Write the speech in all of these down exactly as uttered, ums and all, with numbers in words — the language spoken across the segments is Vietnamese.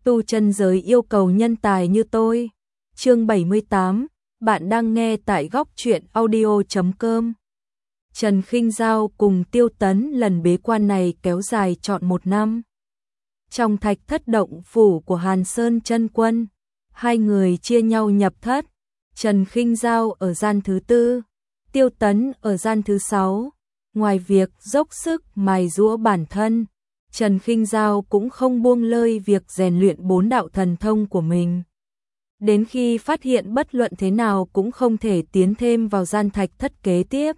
tu chân giới yêu cầu nhân tài như tôi. Chương bảy mươi tám, bạn đang nghe tại góc truyện audio chấm com. Trần Khinh Giao cùng Tiêu Tấn lần bế quan này kéo dài trọn một năm. Trong thạch thất động phủ của Hàn Sơn chân quân, hai người chia nhau nhập thất. Trần Khinh Giao ở gian thứ tư, Tiêu Tấn ở gian thứ sáu. Ngoài việc dốc sức mài giũa bản thân, Trần Khinh Giao cũng không buông lơi việc rèn luyện bốn đạo thần thông của mình. Đến khi phát hiện bất luận thế nào cũng không thể tiến thêm vào gian thạch thất kế tiếp,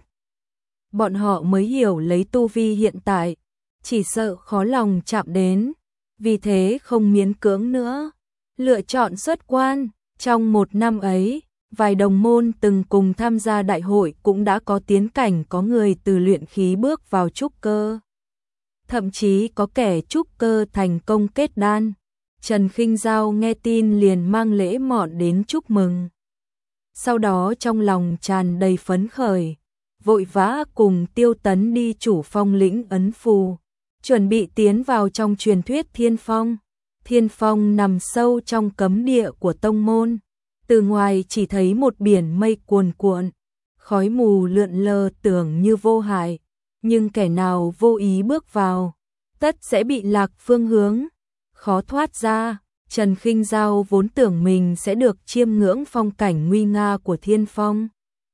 bọn họ mới hiểu lấy tu vi hiện tại, chỉ sợ khó lòng chạm đến, vì thế không miễn cưỡng nữa. Lựa chọn xuất quan, trong một năm ấy, vài đồng môn từng cùng tham gia đại hội cũng đã có tiến cảnh, có người từ luyện khí bước vào trúc cơ. Thậm chí có kẻ trúc cơ thành công kết đan. Trần Khinh Giao nghe tin liền mang lễ mọn đến chúc mừng. Sau đó trong lòng tràn đầy phấn khởi, vội vã cùng Tiêu Tấn đi chủ phong lĩnh ấn phù, chuẩn bị tiến vào trong truyền thuyết Thiên Phong. Thiên Phong nằm sâu trong cấm địa của tông môn, từ ngoài chỉ thấy một biển mây cuồn cuộn, khói mù lượn lờ tưởng như vô hại, nhưng kẻ nào vô ý bước vào, tất sẽ bị lạc phương hướng, khó thoát ra. Trần Khinh Giao vốn tưởng mình sẽ được chiêm ngưỡng phong cảnh nguy nga của Thiên Phong.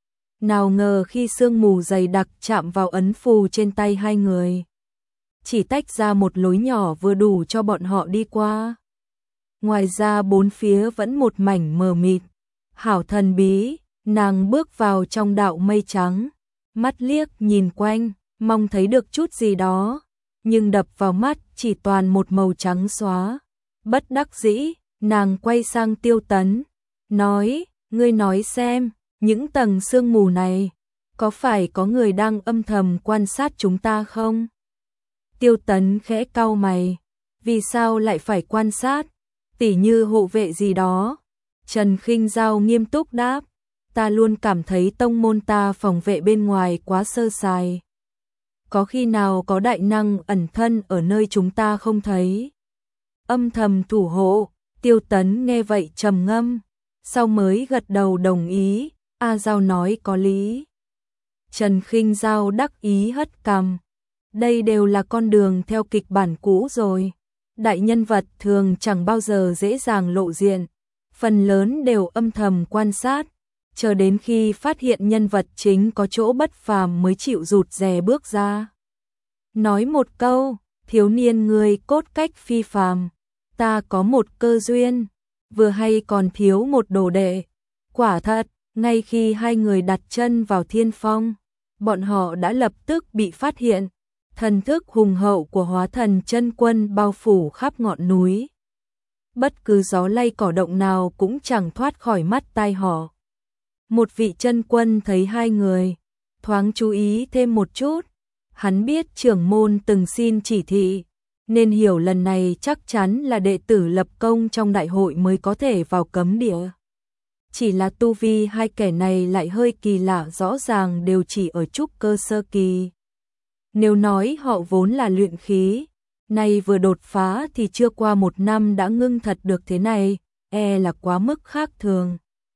Nào ngờ khi sương mù dày đặc chạm vào ấn phù trên tay hai người, chỉ tách ra một lối nhỏ vừa đủ cho bọn họ đi qua. Ngoài ra bốn phía vẫn một mảnh mờ mịt, hảo thần bí. Nàng bước vào trong đạo mây trắng, mắt liếc nhìn quanh, mong thấy được chút gì đó, nhưng đập vào mắt chỉ toàn một màu trắng xóa. Bất đắc dĩ, nàng quay sang Tiêu Tấn, nói, ngươi nói xem, những tầng sương mù này, có phải có người đang âm thầm quan sát chúng ta không? Tiêu Tấn khẽ cau mày, vì sao lại phải quan sát, tỉ như hộ vệ gì đó? Trần Khinh Giao nghiêm túc đáp, ta luôn cảm thấy tông môn ta phòng vệ bên ngoài quá sơ sài. Có khi nào có đại năng ẩn thân ở nơi chúng ta không thấy, âm thầm thủ hộ? Tiêu Tấn nghe vậy trầm ngâm, sau mới gật đầu đồng ý, A Giao nói có lý. Trần Khinh Giao đắc ý hất cằm, đây đều là con đường theo kịch bản cũ rồi. Đại nhân vật thường chẳng bao giờ dễ dàng lộ diện, phần lớn đều âm thầm quan sát, chờ đến khi phát hiện nhân vật chính có chỗ bất phàm mới chịu rụt rè bước ra. Nói một câu, thiếu niên ngươi cốt cách phi phàm, ta có một cơ duyên, vừa hay còn thiếu một đồ đệ. Quả thật, ngay khi hai người đặt chân vào Thiên Phong, bọn họ đã lập tức bị phát hiện. Thần thức hùng hậu của hóa thần chân quân bao phủ khắp ngọn núi. Bất cứ gió lay cỏ động nào cũng chẳng thoát khỏi mắt tai họ. Một vị chân quân thấy hai người, thoáng chú ý thêm một chút. Hắn biết trưởng môn từng xin chỉ thị, nên hiểu lần này chắc chắn là đệ tử lập công trong đại hội mới có thể vào cấm địa. Chỉ là tu vi hai kẻ này lại hơi kỳ lạ, rõ ràng đều chỉ ở trúc cơ sơ kỳ. Nếu nói họ vốn là luyện khí, nay vừa đột phá thì chưa qua một năm đã ngưng thật được thế này, e là quá mức khác thường.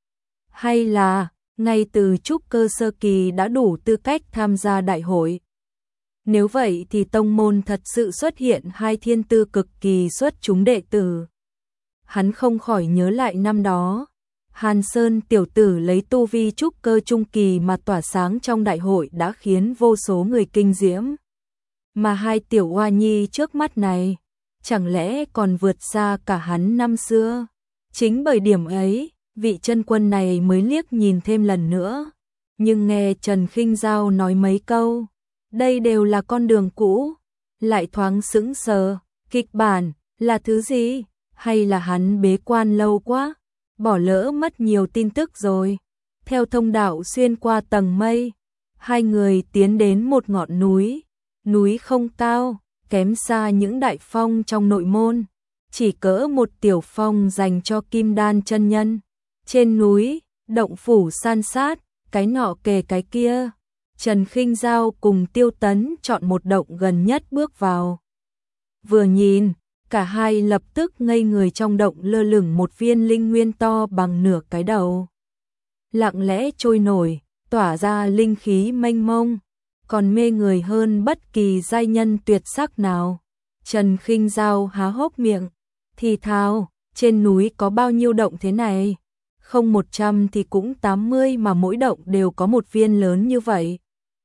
Hay là, ngay từ trúc cơ sơ kỳ đã đủ tư cách tham gia đại hội? Nếu vậy thì tông môn thật sự xuất hiện hai thiên tư cực kỳ xuất chúng đệ tử. Hắn không khỏi nhớ lại năm đó, Hàn Sơn tiểu tử lấy tu vi trúc cơ trung kỳ mà tỏa sáng trong đại hội đã khiến vô số người kinh diễm. Mà hai tiểu oa nhi trước mắt này, chẳng lẽ còn vượt xa cả hắn năm xưa? Chính bởi điểm ấy, vị chân quân này mới liếc nhìn thêm lần nữa. Nhưng nghe Trần Khinh Giao nói mấy câu, đây đều là con đường cũ, lại thoáng sững sờ. Kịch bản là thứ gì? Hay là hắn bế quan lâu quá, bỏ lỡ mất nhiều tin tức rồi? Theo thông đạo xuyên qua tầng mây, hai người tiến đến một ngọn núi. Núi không cao, kém xa những đại phong trong nội môn, chỉ cỡ một tiểu phong dành cho kim đan chân nhân. Trên núi, động phủ san sát, cái nọ kề cái kia. Trần Khinh Giao cùng Tiêu Tấn chọn một động gần nhất bước vào. Vừa nhìn, Cả hai lập tức ngây người, trong động lơ lửng một viên linh nguyên to bằng nửa cái đầu. Lặng lẽ trôi nổi, tỏa ra linh khí mênh mông, còn mê người hơn bất kỳ giai nhân tuyệt sắc nào. Trần Khinh Dao há hốc miệng, thì thào, trên núi có bao nhiêu động thế này? Không một trăm thì cũng tám mươi, mà mỗi động đều có một viên lớn như vậy.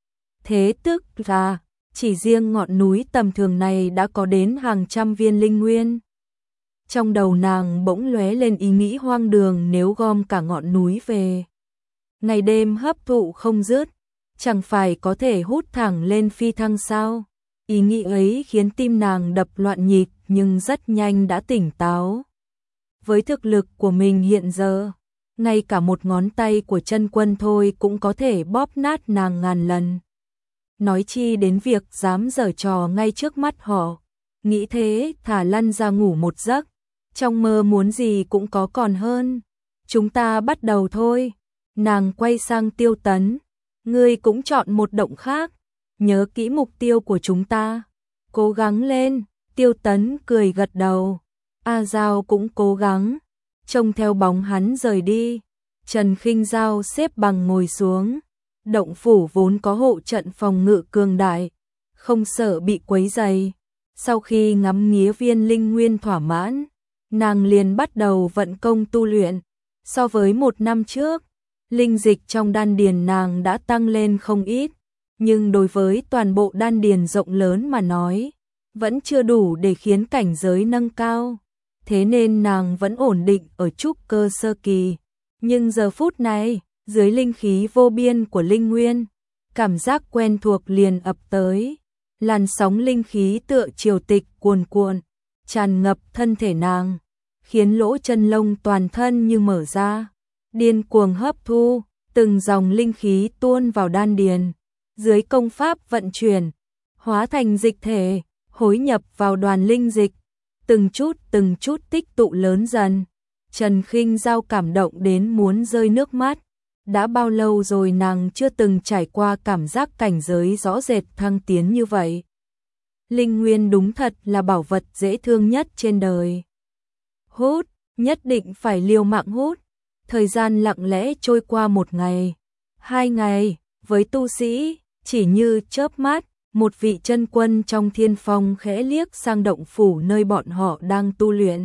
Thế tức là, chỉ riêng ngọn núi tầm thường này đã có đến hàng trăm viên linh nguyên. Trong đầu nàng bỗng lóe lên ý nghĩ hoang đường, nếu gom cả ngọn núi về, ngày đêm hấp thụ không dứt, chẳng phải có thể hút thẳng lên phi thăng sao? Ý nghĩ ấy khiến tim nàng đập loạn nhịp, nhưng rất nhanh đã tỉnh táo. Với thực lực của mình hiện giờ, ngay cả một ngón tay của chân quân thôi cũng có thể bóp nát nàng ngàn lần. Nói chi đến việc dám giở trò ngay trước mắt họ. Nghĩ thế, thả lăn ra ngủ một giấc. Trong mơ muốn gì cũng có còn hơn. Chúng ta bắt đầu thôi. Nàng quay sang Tiêu Tấn. Ngươi cũng chọn một động khác. Nhớ kỹ mục tiêu của chúng ta. Cố gắng lên. Tiêu Tấn cười gật đầu. A Giao cũng cố gắng. Trông theo bóng hắn rời đi. Trần Khinh Dao xếp bằng ngồi xuống. Động phủ vốn có hộ trận phòng ngự cường đại, không sợ bị quấy rầy. Sau khi ngắm nghía viên linh nguyên thỏa mãn, nàng liền bắt đầu vận công tu luyện. So với một năm trước, linh dịch trong đan điền nàng đã tăng lên không ít, nhưng đối với toàn bộ đan điền rộng lớn mà nói, vẫn chưa đủ để khiến cảnh giới nâng cao. Thế nên nàng vẫn ổn định ở trúc cơ sơ kỳ. Nhưng giờ phút này, dưới linh khí vô biên của linh nguyên, cảm giác quen thuộc liền ập tới. Làn sóng linh khí tựa triều tịch cuồn cuộn, tràn ngập thân thể nàng, khiến lỗ chân lông toàn thân như mở ra, điên cuồng hấp thu, từng dòng linh khí tuôn vào đan điền. Dưới công pháp vận chuyển, hóa thành dịch thể, hối nhập vào đoàn linh dịch, từng chút từng chút tích tụ lớn dần. Trần Khinh Dao cảm động đến muốn rơi nước mắt. Đã bao lâu rồi nàng chưa từng trải qua cảm giác cảnh giới rõ rệt thăng tiến như vậy. Linh nguyên đúng thật là bảo vật dễ thương nhất trên đời. Hút, nhất định phải liều mạng hút. Thời gian lặng lẽ trôi qua một ngày, hai ngày, với tu sĩ, chỉ như chớp mắt. Một vị chân quân trong thiên phong khẽ liếc sang động phủ nơi bọn họ đang tu luyện.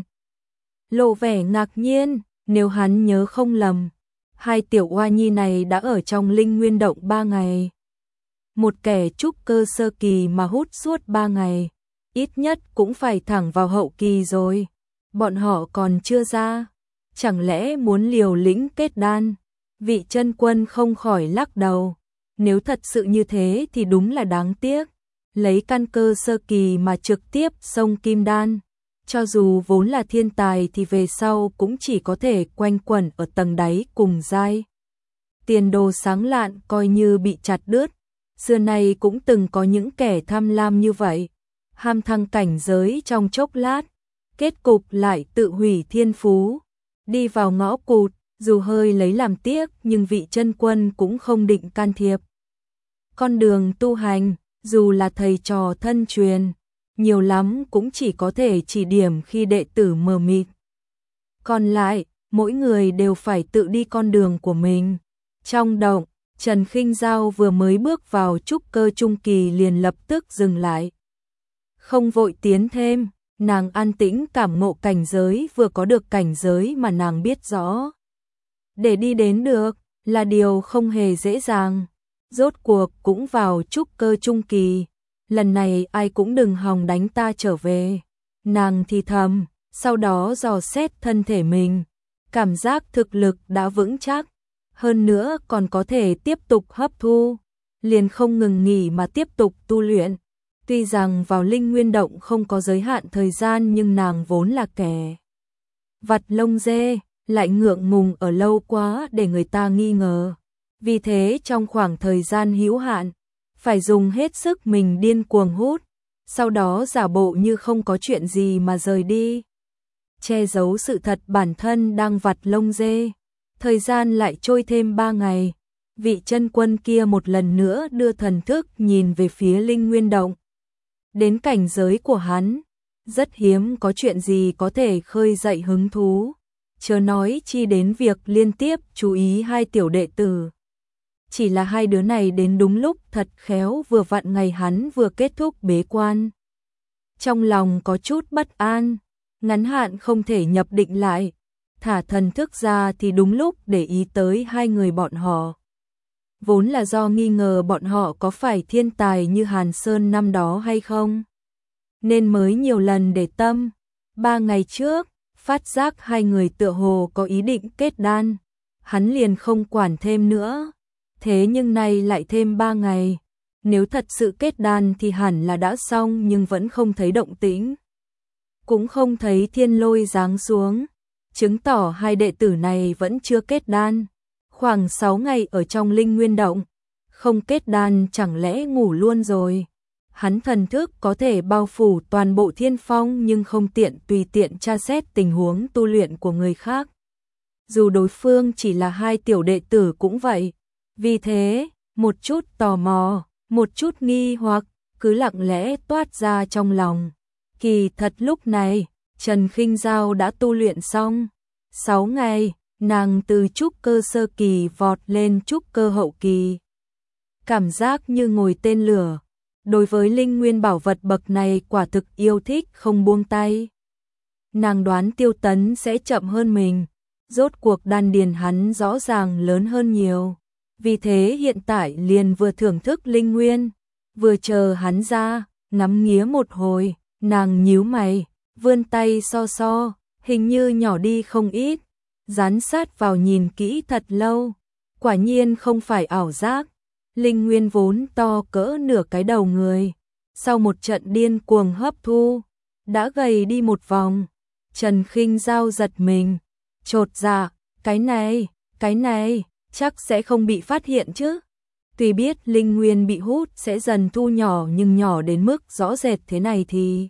Lộ vẻ ngạc nhiên, nếu hắn nhớ không lầm, hai tiểu oa nhi này đã ở trong linh nguyên động ba ngày. Một kẻ trúc cơ sơ kỳ mà hút suốt ba ngày, ít nhất cũng phải thẳng vào hậu kỳ rồi. Bọn họ còn chưa ra, chẳng lẽ muốn liều lĩnh kết đan? Vị chân quân không khỏi lắc đầu. Nếu thật sự như thế thì đúng là đáng tiếc. Lấy căn cơ sơ kỳ mà trực tiếp xông kim đan, cho dù vốn là thiên tài thì về sau cũng chỉ có thể quanh quẩn ở tầng đáy cùng giai. Tiền đồ sáng lạn coi như bị chặt đứt. Xưa nay cũng từng có những kẻ tham lam như vậy, ham thăng cảnh giới trong chốc lát, kết cục lại tự hủy thiên phú, đi vào ngõ cụt. Dù hơi lấy làm tiếc nhưng vị chân quân cũng không định can thiệp. Con đường tu hành, dù là thầy trò thân truyền, nhiều lắm cũng chỉ có thể chỉ điểm khi đệ tử mờ mịt. Còn lại, mỗi người đều phải tự đi con đường của mình. Trong động, Trần Khinh Dao vừa mới bước vào trúc cơ trung kỳ liền lập tức dừng lại. Không vội tiến thêm, nàng an tĩnh cảm ngộ cảnh giới, vừa có được cảnh giới mà nàng biết rõ. Để đi đến được là điều không hề dễ dàng. Rốt cuộc cũng vào trúc cơ trung kỳ, lần này ai cũng đừng hòng đánh ta trở về. Nàng thì thầm, sau đó dò xét thân thể mình, cảm giác thực lực đã vững chắc, hơn nữa còn có thể tiếp tục hấp thu, liền không ngừng nghỉ mà tiếp tục tu luyện. Tuy rằng vào linh nguyên động không có giới hạn thời gian nhưng nàng vốn là kẻ vặt lông dê, lại ngượng ngùng ở lâu quá để người ta nghi ngờ. Vì thế trong khoảng thời gian hữu hạn, phải dùng hết sức mình điên cuồng hút, sau đó giả bộ như không có chuyện gì mà rời đi. Che giấu sự thật bản thân đang vặt lông dê. Thời gian lại trôi thêm ba ngày, vị chân quân kia một lần nữa đưa thần thức nhìn về phía linh nguyên động. Đến cảnh giới của hắn, rất hiếm có chuyện gì có thể khơi dậy hứng thú, chớ nói chi đến việc liên tiếp chú ý hai tiểu đệ tử. Chỉ là hai đứa này đến đúng lúc thật khéo vừa vặn ngày hắn vừa kết thúc bế quan. Trong lòng có chút bất an, ngắn hạn không thể nhập định lại, thả thần thức ra thì đúng lúc để ý tới hai người bọn họ. Vốn là do nghi ngờ bọn họ có phải thiên tài như Hàn Sơn năm đó hay không, nên mới nhiều lần để tâm. Ba ngày trước, phát giác hai người tựa hồ có ý định kết đan, hắn liền không quản thêm nữa. Thế nhưng nay lại thêm ba ngày, nếu thật sự kết đan thì hẳn là đã xong, nhưng vẫn không thấy động tĩnh. Cũng không thấy thiên lôi giáng xuống, chứng tỏ hai đệ tử này vẫn chưa kết đan. Khoảng sáu ngày ở trong linh nguyên động, không kết đan chẳng lẽ ngủ luôn rồi. Hắn thần thức có thể bao phủ toàn bộ thiên phong nhưng không tiện tùy tiện tra xét tình huống tu luyện của người khác. Dù đối phương chỉ là hai tiểu đệ tử cũng vậy. Vì thế, một chút tò mò, một chút nghi hoặc, cứ lặng lẽ toát ra trong lòng. Kỳ thật lúc này, Trần Khinh Giao đã tu luyện xong. Sáu ngày, nàng từ trúc cơ sơ kỳ vọt lên trúc cơ hậu kỳ. Cảm giác như ngồi tên lửa. Đối với linh nguyên bảo vật bậc này quả thực yêu thích không buông tay. Nàng đoán Tiêu Tấn sẽ chậm hơn mình. Rốt cuộc đan điền hắn rõ ràng lớn hơn nhiều. Vì thế hiện tại liền vừa thưởng thức linh nguyên, vừa chờ hắn ra, ngắm nghía một hồi, nàng nhíu mày, vươn tay so so, hình như nhỏ đi không ít, dán sát vào nhìn kỹ thật lâu, quả nhiên không phải ảo giác, linh nguyên vốn to cỡ nửa cái đầu người, sau một trận điên cuồng hấp thu, đã gầy đi một vòng. Trần Khinh Giao giật mình, chột dạ, cái này, cái này chắc sẽ không bị phát hiện chứ. Tuy biết linh nguyên bị hút sẽ dần thu nhỏ, nhưng nhỏ đến mức rõ rệt thế này thì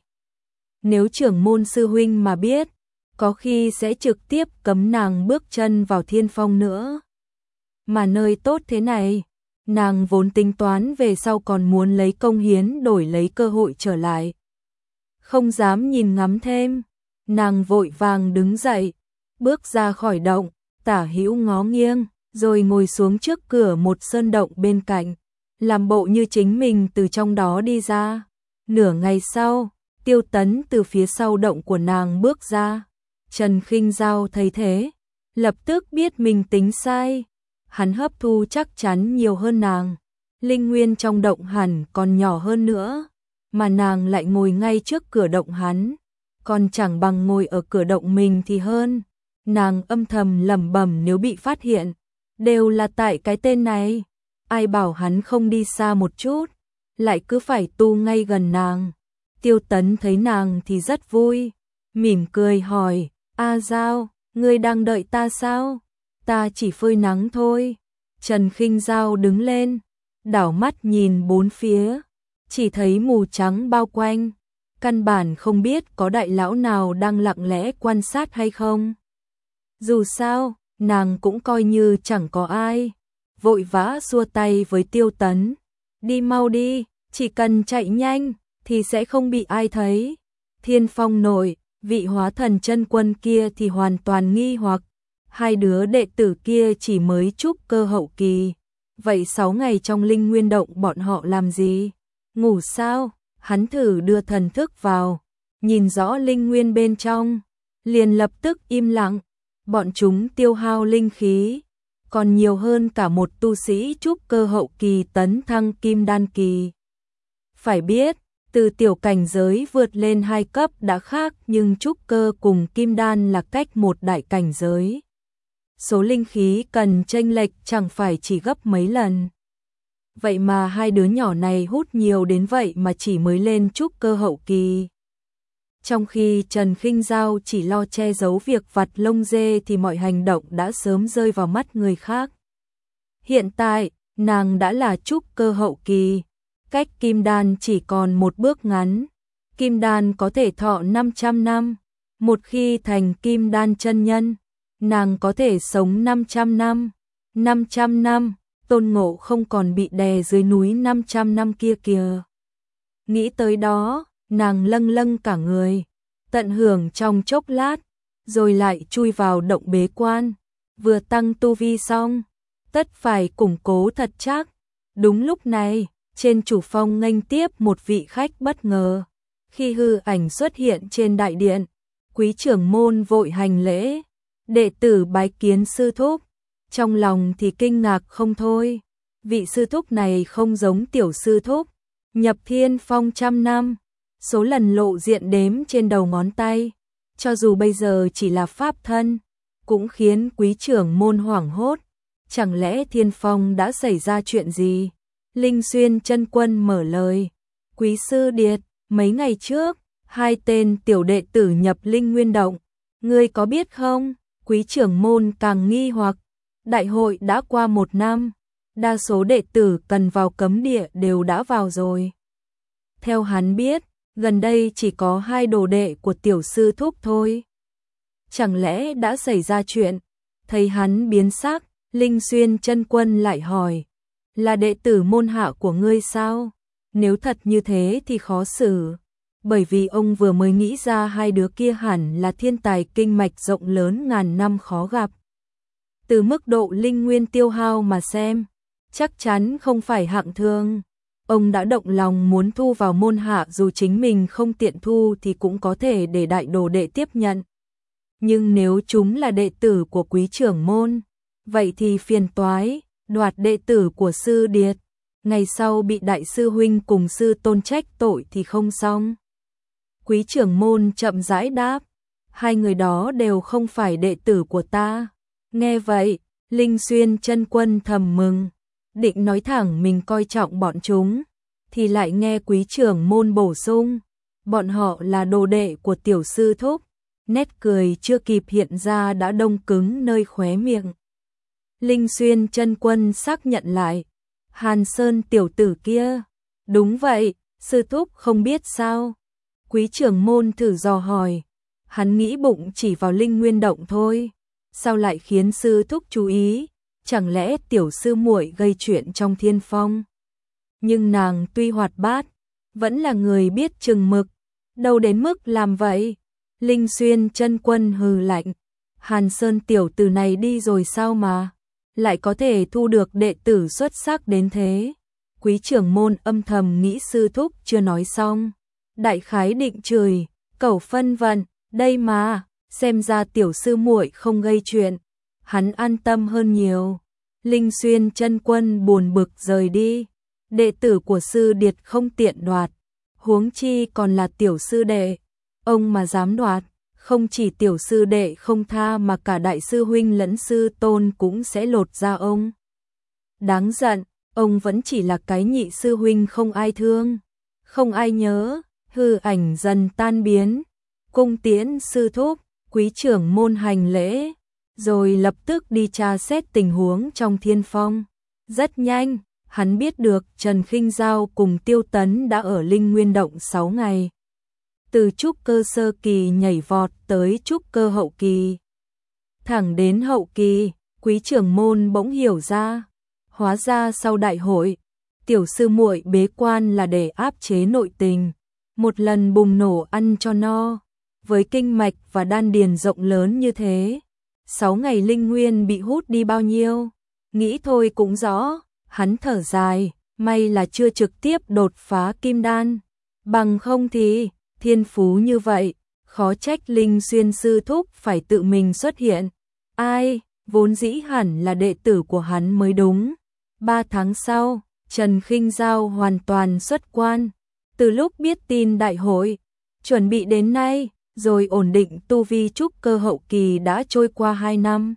nếu trưởng môn sư huynh mà biết, có khi sẽ trực tiếp cấm nàng bước chân vào thiên phong nữa. Mà nơi tốt thế này, nàng vốn tính toán về sau còn muốn lấy công hiến đổi lấy cơ hội trở lại. Không dám nhìn ngắm thêm, nàng vội vàng đứng dậy, bước ra khỏi động, tả hữu ngó nghiêng, rồi ngồi xuống trước cửa một sơn động bên cạnh, làm bộ như chính mình từ trong đó đi ra. Nửa ngày sau, Tiêu Tấn từ phía sau động của nàng bước ra. Trần Khinh Giao thấy thế, lập tức biết mình tính sai. Hắn hấp thu chắc chắn nhiều hơn nàng, linh nguyên trong động hẳn còn nhỏ hơn nữa, mà nàng lại ngồi ngay trước cửa động hắn, còn chẳng bằng ngồi ở cửa động mình thì hơn. Nàng âm thầm lẩm bẩm, nếu bị phát hiện, đều là tại cái tên này, ai bảo hắn không đi xa một chút, lại cứ phải tu ngay gần nàng. Tiêu Tấn thấy nàng thì rất vui, mỉm cười hỏi, A Giao, ngươi đang đợi ta sao? Ta chỉ phơi nắng thôi. Trần Khinh Giao đứng lên, đảo mắt nhìn bốn phía, chỉ thấy mù trắng bao quanh, căn bản không biết có đại lão nào đang lặng lẽ quan sát hay không. Dù sao, nàng cũng coi như chẳng có ai, vội vã xua tay với Tiêu Tấn, đi mau đi, chỉ cần chạy nhanh thì sẽ không bị ai thấy. Thiên Phong nội, vị hóa thần chân quân kia thì hoàn toàn nghi hoặc, hai đứa đệ tử kia chỉ mới trúc cơ hậu kỳ, vậy sáu ngày trong linh nguyên động bọn họ làm gì? Ngủ sao? Hắn thử đưa thần thức vào, nhìn rõ linh nguyên bên trong, liền lập tức im lặng. Bọn chúng tiêu hao linh khí, còn nhiều hơn cả một tu sĩ trúc cơ hậu kỳ tấn thăng kim đan kỳ. Phải biết, từ tiểu cảnh giới vượt lên hai cấp đã khác, nhưng trúc cơ cùng kim đan là cách một đại cảnh giới. Số linh khí cần chênh lệch chẳng phải chỉ gấp mấy lần. Vậy mà hai đứa nhỏ này hút nhiều đến vậy mà chỉ mới lên trúc cơ hậu kỳ. Trong khi Trần Khinh Giao chỉ lo che giấu việc vặt lông dê thì mọi hành động đã sớm rơi vào mắt người khác. Hiện tại, nàng đã là trúc cơ hậu kỳ, cách kim đan chỉ còn một bước ngắn. Kim đan có thể thọ năm trăm năm, một khi thành kim đan chân nhân, nàng có thể sống năm trăm năm. năm trăm năm, Tôn Ngộ không còn bị đè dưới núi năm trăm năm kia kìa. Nghĩ tới đó, nàng lâng lâng cả người, tận hưởng trong chốc lát, rồi lại chui vào động bế quan, vừa tăng tu vi xong, tất phải củng cố thật chắc. Đúng lúc này, trên chủ phong nghênh tiếp một vị khách bất ngờ. Khi hư ảnh xuất hiện trên đại điện, Quý trưởng môn vội hành lễ, đệ tử bái kiến sư thúc, trong lòng thì kinh ngạc không thôi. Vị sư thúc này không giống tiểu sư thúc, nhập thiên phong trăm năm, số lần lộ diện đếm trên đầu ngón tay, cho dù bây giờ chỉ là pháp thân, cũng khiến quý trưởng môn hoảng hốt. Chẳng lẽ thiên phong đã xảy ra chuyện gì? Linh Xuyên chân quân mở lời, quý sư điệt, mấy ngày trước, hai tên tiểu đệ tử nhập linh nguyên động, ngươi có biết không? Quý trưởng môn càng nghi hoặc, đại hội đã qua một năm, đa số đệ tử cần vào cấm địa đều đã vào rồi. Theo hắn biết, gần đây chỉ có hai đồ đệ của tiểu sư thúc thôi. Chẳng lẽ đã xảy ra chuyện? Thấy hắn biến sắc, Linh Xuyên chân quân lại hỏi, là đệ tử môn hạ của ngươi sao? Nếu thật như thế thì khó xử, bởi vì ông vừa mới nghĩ ra hai đứa kia hẳn là thiên tài kinh mạch rộng lớn ngàn năm khó gặp. Từ mức độ linh nguyên tiêu hao mà xem, chắc chắn không phải hạng thường. Ông đã động lòng muốn thu vào môn hạ, dù chính mình không tiện thu thì cũng có thể để đại đồ đệ tiếp nhận. Nhưng nếu chúng là đệ tử của quý trưởng môn, vậy thì phiền toái, đoạt đệ tử của sư điệt, ngày sau bị đại sư huynh cùng sư tôn trách tội thì không xong. Quý trưởng môn chậm rãi đáp, hai người đó đều không phải đệ tử của ta. Nghe vậy, Linh Xuyên chân quân thầm mừng, định nói thẳng mình coi trọng bọn chúng, thì lại nghe quý trưởng môn bổ sung, bọn họ là đồ đệ của tiểu sư thúc. Nét cười chưa kịp hiện ra đã đông cứng nơi khóe miệng. Linh Xuyên chân quân xác nhận lại, Hàn Sơn tiểu tử kia. Đúng vậy, sư thúc không biết sao? Quý trưởng môn thử dò hỏi, hắn nghĩ bụng chỉ vào linh nguyên động thôi, sao lại khiến sư thúc chú ý? Chẳng lẽ tiểu sư muội gây chuyện trong thiên phong? Nhưng nàng tuy hoạt bát, vẫn là người biết chừng mực, đâu đến mức làm vậy. Linh Xuyên chân quân hừ lạnh, Hàn Sơn tiểu tử này đi rồi sao mà lại có thể thu được đệ tử xuất sắc đến thế? Quý trưởng môn âm thầm nghĩ sư thúc chưa nói xong, đại khái định chửi, cẩu phân vận, đây mà, xem ra tiểu sư muội không gây chuyện, hắn an tâm hơn nhiều. Linh Xuyên chân quân buồn bực rời đi, đệ tử của sư điệt không tiện đoạt, huống chi còn là tiểu sư đệ, ông mà dám đoạt, không chỉ tiểu sư đệ không tha mà cả đại sư huynh lẫn sư tôn cũng sẽ lột ra ông. Đáng giận, ông vẫn chỉ là cái nhị sư huynh không ai thương, không ai nhớ. Hư ảnh dần tan biến, cung tiễn sư thúc, quý trưởng môn hành lễ, rồi lập tức đi tra xét tình huống trong thiên phong. Rất nhanh, hắn biết được Trần Khinh Giao cùng Tiêu Tấn đã ở linh nguyên động sáu ngày. Từ trúc cơ sơ kỳ nhảy vọt tới trúc cơ hậu kỳ. Thẳng đến hậu kỳ, quý trưởng môn bỗng hiểu ra, hóa ra sau đại hội, tiểu sư muội bế quan là để áp chế nội tình, một lần bùng nổ ăn cho no. Với kinh mạch và đan điền rộng lớn như thế, sáu ngày linh nguyên bị hút đi bao nhiêu, nghĩ thôi cũng rõ. Hắn thở dài, may là chưa trực tiếp đột phá kim đan, bằng không thì thiên phú như vậy, khó trách Linh Xuyên sư thúc phải tự mình xuất hiện. Ai, vốn dĩ hẳn là đệ tử của hắn mới đúng. Ba tháng sau, Trần Khinh Giao hoàn toàn xuất quan. Từ lúc biết tin đại hội, chuẩn bị đến nay, rồi ổn định tu vi trúc cơ hậu kỳ đã trôi qua hai năm.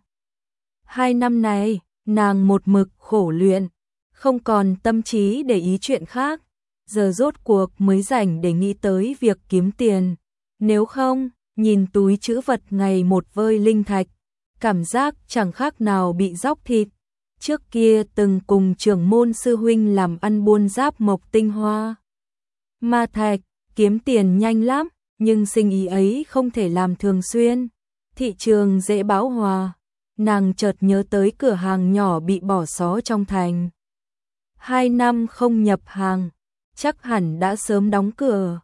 Hai năm này, nàng một mực khổ luyện, không còn tâm trí để ý chuyện khác, giờ rốt cuộc mới rảnh để nghĩ tới việc kiếm tiền. Nếu không, nhìn túi trữ vật ngày một vơi linh thạch, cảm giác chẳng khác nào bị róc thịt. Trước kia từng cùng trưởng môn sư huynh làm ăn buôn giáp mộc tinh hoa ma thạch, kiếm tiền nhanh lắm, nhưng sinh ý ấy không thể làm thường xuyên, thị trường dễ bão hòa. Nàng chợt nhớ tới cửa hàng nhỏ bị bỏ xó trong thành. Hai năm không nhập hàng, chắc hẳn đã sớm đóng cửa.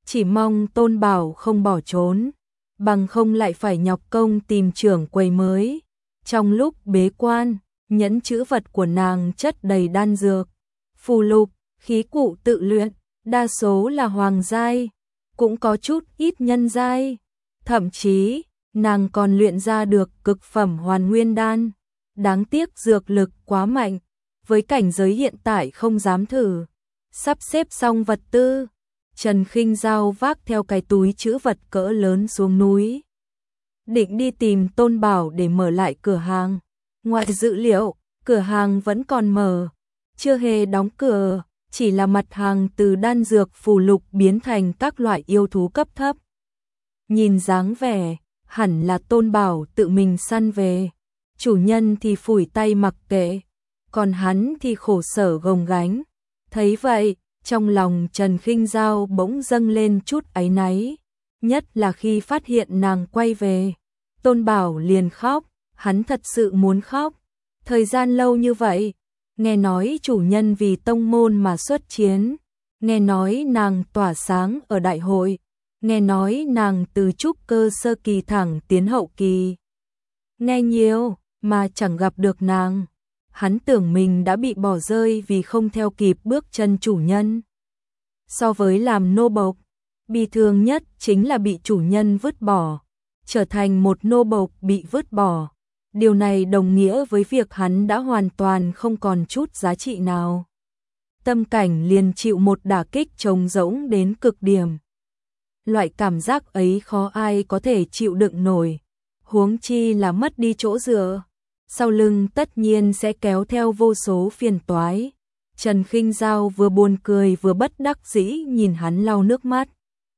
chỉ mong Tôn Bảo không bỏ trốn, bằng không lại phải nhọc công tìm trưởng quầy mới. Trong lúc bế quan, nhẫn chữ vật của nàng chất đầy đan dược, phù lục, khí cụ tự luyện, đa số là hoàng giai, cũng có chút ít nhân giai, thậm chí nàng còn luyện ra được cực phẩm hoàn nguyên đan. Đáng tiếc dược lực quá mạnh, với cảnh giới hiện tại không dám thử. Sắp xếp xong vật tư, Trần Khinh Dao vác theo cái túi trữ vật cỡ lớn xuống núi, định đi tìm Tôn Bảo để mở lại cửa hàng. Ngoài dự liệu, cửa hàng vẫn còn mở, chưa hề đóng cửa, chỉ là mặt hàng từ đan dược phù lục biến thành các loại yêu thú cấp thấp. Nhìn dáng vẻ, hẳn là Tôn Bảo tự mình săn về, chủ nhân thì phủi tay mặc kệ, còn hắn thì khổ sở gồng gánh. Thấy vậy, trong lòng Trần Khinh Dao bỗng dâng lên chút áy náy, nhất là khi phát hiện nàng quay về. Tôn Bảo liền khóc, hắn thật sự muốn khóc. Thời gian lâu như vậy, nghe nói chủ nhân vì tông môn mà xuất chiến, nghe nói nàng tỏa sáng ở đại hội, nghe nói nàng từ trúc cơ sơ kỳ thẳng tiến hậu kỳ. Nghe nhiều mà chẳng gặp được nàng, hắn tưởng mình đã bị bỏ rơi vì không theo kịp bước chân chủ nhân. So với làm nô bộc, bi thương nhất chính là bị chủ nhân vứt bỏ, trở thành một nô bộc bị vứt bỏ. Điều này đồng nghĩa với việc hắn đã hoàn toàn không còn chút giá trị nào. Tâm cảnh liền chịu một đả kích trống rỗng đến cực điểm. Loại cảm giác ấy khó ai có thể chịu đựng nổi, huống chi là mất đi chỗ dựa. Sau lưng tất nhiên sẽ kéo theo vô số phiền toái. Trần Khinh Dao vừa buồn cười vừa bất đắc dĩ nhìn hắn lau nước mắt.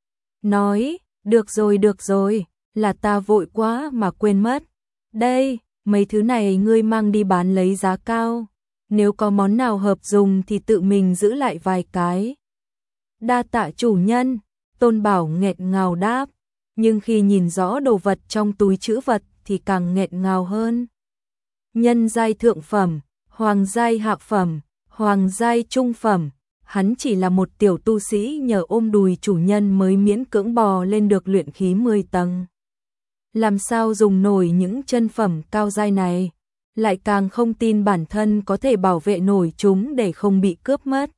Nói, được rồi được rồi, là ta vội quá mà quên mất. Đây, mấy thứ này ngươi mang đi bán lấy giá cao. Nếu có món nào hợp dùng thì tự mình giữ lại vài cái. Đa tạ chủ nhân, Tôn Bảo nghẹn ngào đáp. Nhưng khi nhìn rõ đồ vật trong túi trữ vật thì càng nghẹn ngào hơn. Nhân giai thượng phẩm, hoàng giai hạ phẩm, hoàng giai trung phẩm, hắn chỉ là một tiểu tu sĩ nhờ ôm đùi chủ nhân mới miễn cưỡng bò lên được luyện khí mười tầng. Làm sao dùng nổi những chân phẩm cao giai này, lại càng không tin bản thân có thể bảo vệ nổi chúng để không bị cướp mất.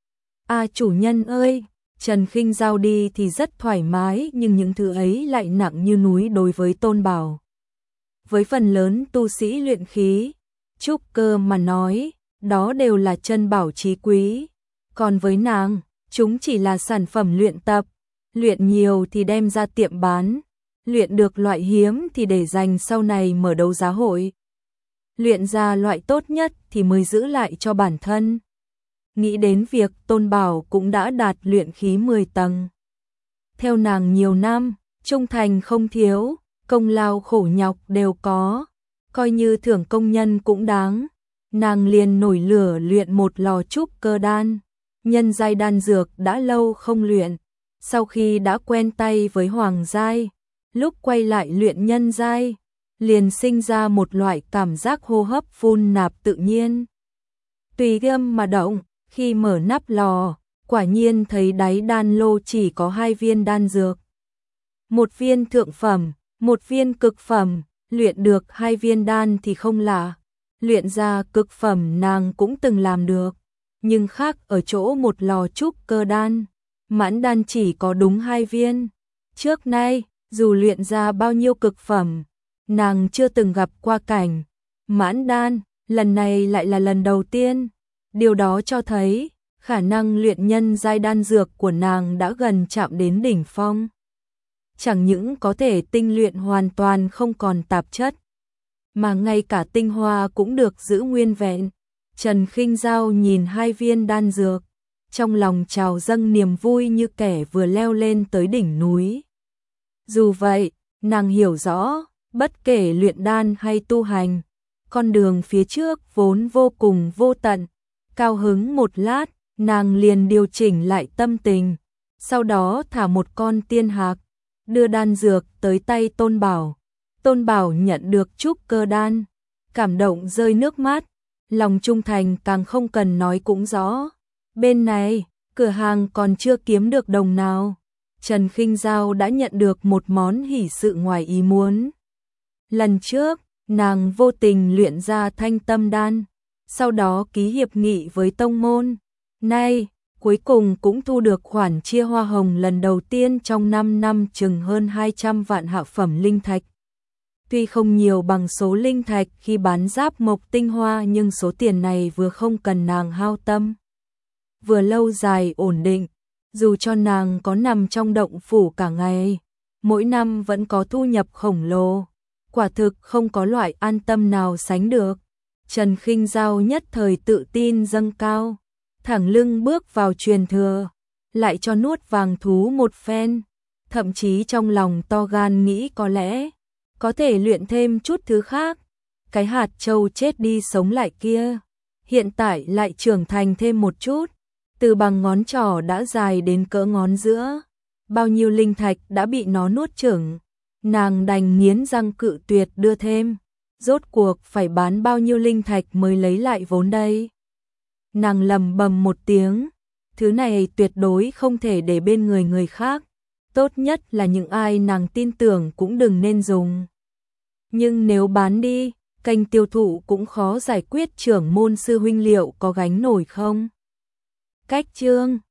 À chủ nhân ơi, Trần Khinh Dao đi thì rất thoải mái nhưng những thứ ấy lại nặng như núi đối với Tôn Bảo. Với phần lớn tu sĩ luyện khí, trúc cơ mà nói, đó đều là chân bảo chí quý. Còn với nàng, chúng chỉ là sản phẩm luyện tập, luyện nhiều thì đem ra tiệm bán, luyện được loại hiếm thì để dành sau này mở đấu giá hội. Luyện ra loại tốt nhất thì mới giữ lại cho bản thân. Nghĩ đến việc Tôn Bảo cũng đã đạt luyện khí mười tầng. Theo nàng nhiều năm, trung thành không thiếu, công lao khổ nhọc đều có, coi như thưởng công nhân cũng đáng. Nàng liền nổi lửa luyện một lò trúc cơ đan, nhân giai đan dược đã lâu không luyện, sau khi đã quen tay với hoàng giai, lúc quay lại luyện nhân giai, liền sinh ra một loại cảm giác hô hấp phun nạp tự nhiên. Tùy tâm mà động, khi mở nắp lò, quả nhiên thấy đáy đan lô chỉ có hai viên đan dược. Một viên thượng phẩm, một viên cực phẩm, luyện được hai viên đan thì không lạ. Luyện ra cực phẩm nàng cũng từng làm được, nhưng khác ở chỗ một lò trúc cơ đan, mãn đan chỉ có đúng hai viên. Trước nay, dù luyện ra bao nhiêu cực phẩm, nàng chưa từng gặp qua cảnh mãn đan, lần này lại là lần đầu tiên. Điều đó cho thấy, khả năng luyện nhân giai đan dược của nàng đã gần chạm đến đỉnh phong. Chẳng những có thể tinh luyện hoàn toàn không còn tạp chất, mà ngay cả tinh hoa cũng được giữ nguyên vẹn. Trần Khinh Dao nhìn hai viên đan dược, trong lòng trào dâng niềm vui như kẻ vừa leo lên tới đỉnh núi. Dù vậy, nàng hiểu rõ, bất kể luyện đan hay tu hành, con đường phía trước vốn vô cùng vô tận. Cao hứng một lát, nàng liền điều chỉnh lại tâm tình, sau đó thả một con tiên hạc, đưa đan dược tới tay Tôn Bảo. Tôn Bảo nhận được trúc cơ đan, cảm động rơi nước mắt, lòng trung thành càng không cần nói cũng rõ. Bên này, cửa hàng còn chưa kiếm được đồng nào, Trần Khinh Giao đã nhận được một món hỷ sự ngoài ý muốn. Lần trước, nàng vô tình luyện ra Thanh Tâm Đan, sau đó ký hiệp nghị với tông môn. Nay, cuối cùng cũng thu được khoản chia hoa hồng lần đầu tiên trong năm năm chừng hơn hai trăm vạn hạ phẩm linh thạch. Tuy không nhiều bằng số linh thạch khi bán giáp mộc tinh hoa, nhưng số tiền này vừa không cần nàng hao tâm, vừa lâu dài ổn định. Dù cho nàng có nằm trong động phủ cả ngày, mỗi năm vẫn có thu nhập khổng lồ. Quả thực không có loại an tâm nào sánh được. Trần Khinh Giao nhất thời tự tin dâng cao, thẳng lưng bước vào truyền thừa, lại cho nuốt vàng thú một phen. Thậm chí trong lòng to gan nghĩ có lẽ có thể luyện thêm chút thứ khác. Cái hạt châu chết đi sống lại kia, hiện tại lại trưởng thành thêm một chút, từ bằng ngón trỏ đã dài đến cỡ ngón giữa. Bao nhiêu linh thạch đã bị nó nuốt chửng, nàng đành nghiến răng cự tuyệt đưa thêm. Rốt cuộc phải bán bao nhiêu linh thạch mới lấy lại vốn đây? Nàng lầm bầm một tiếng, thứ này tuyệt đối không thể để bên người người khác, tốt nhất là những ai nàng tin tưởng cũng đừng nên dùng. Nhưng nếu bán đi, kênh tiêu thụ cũng khó giải quyết, trưởng môn sư huynh liệu có gánh nổi không? Cách chương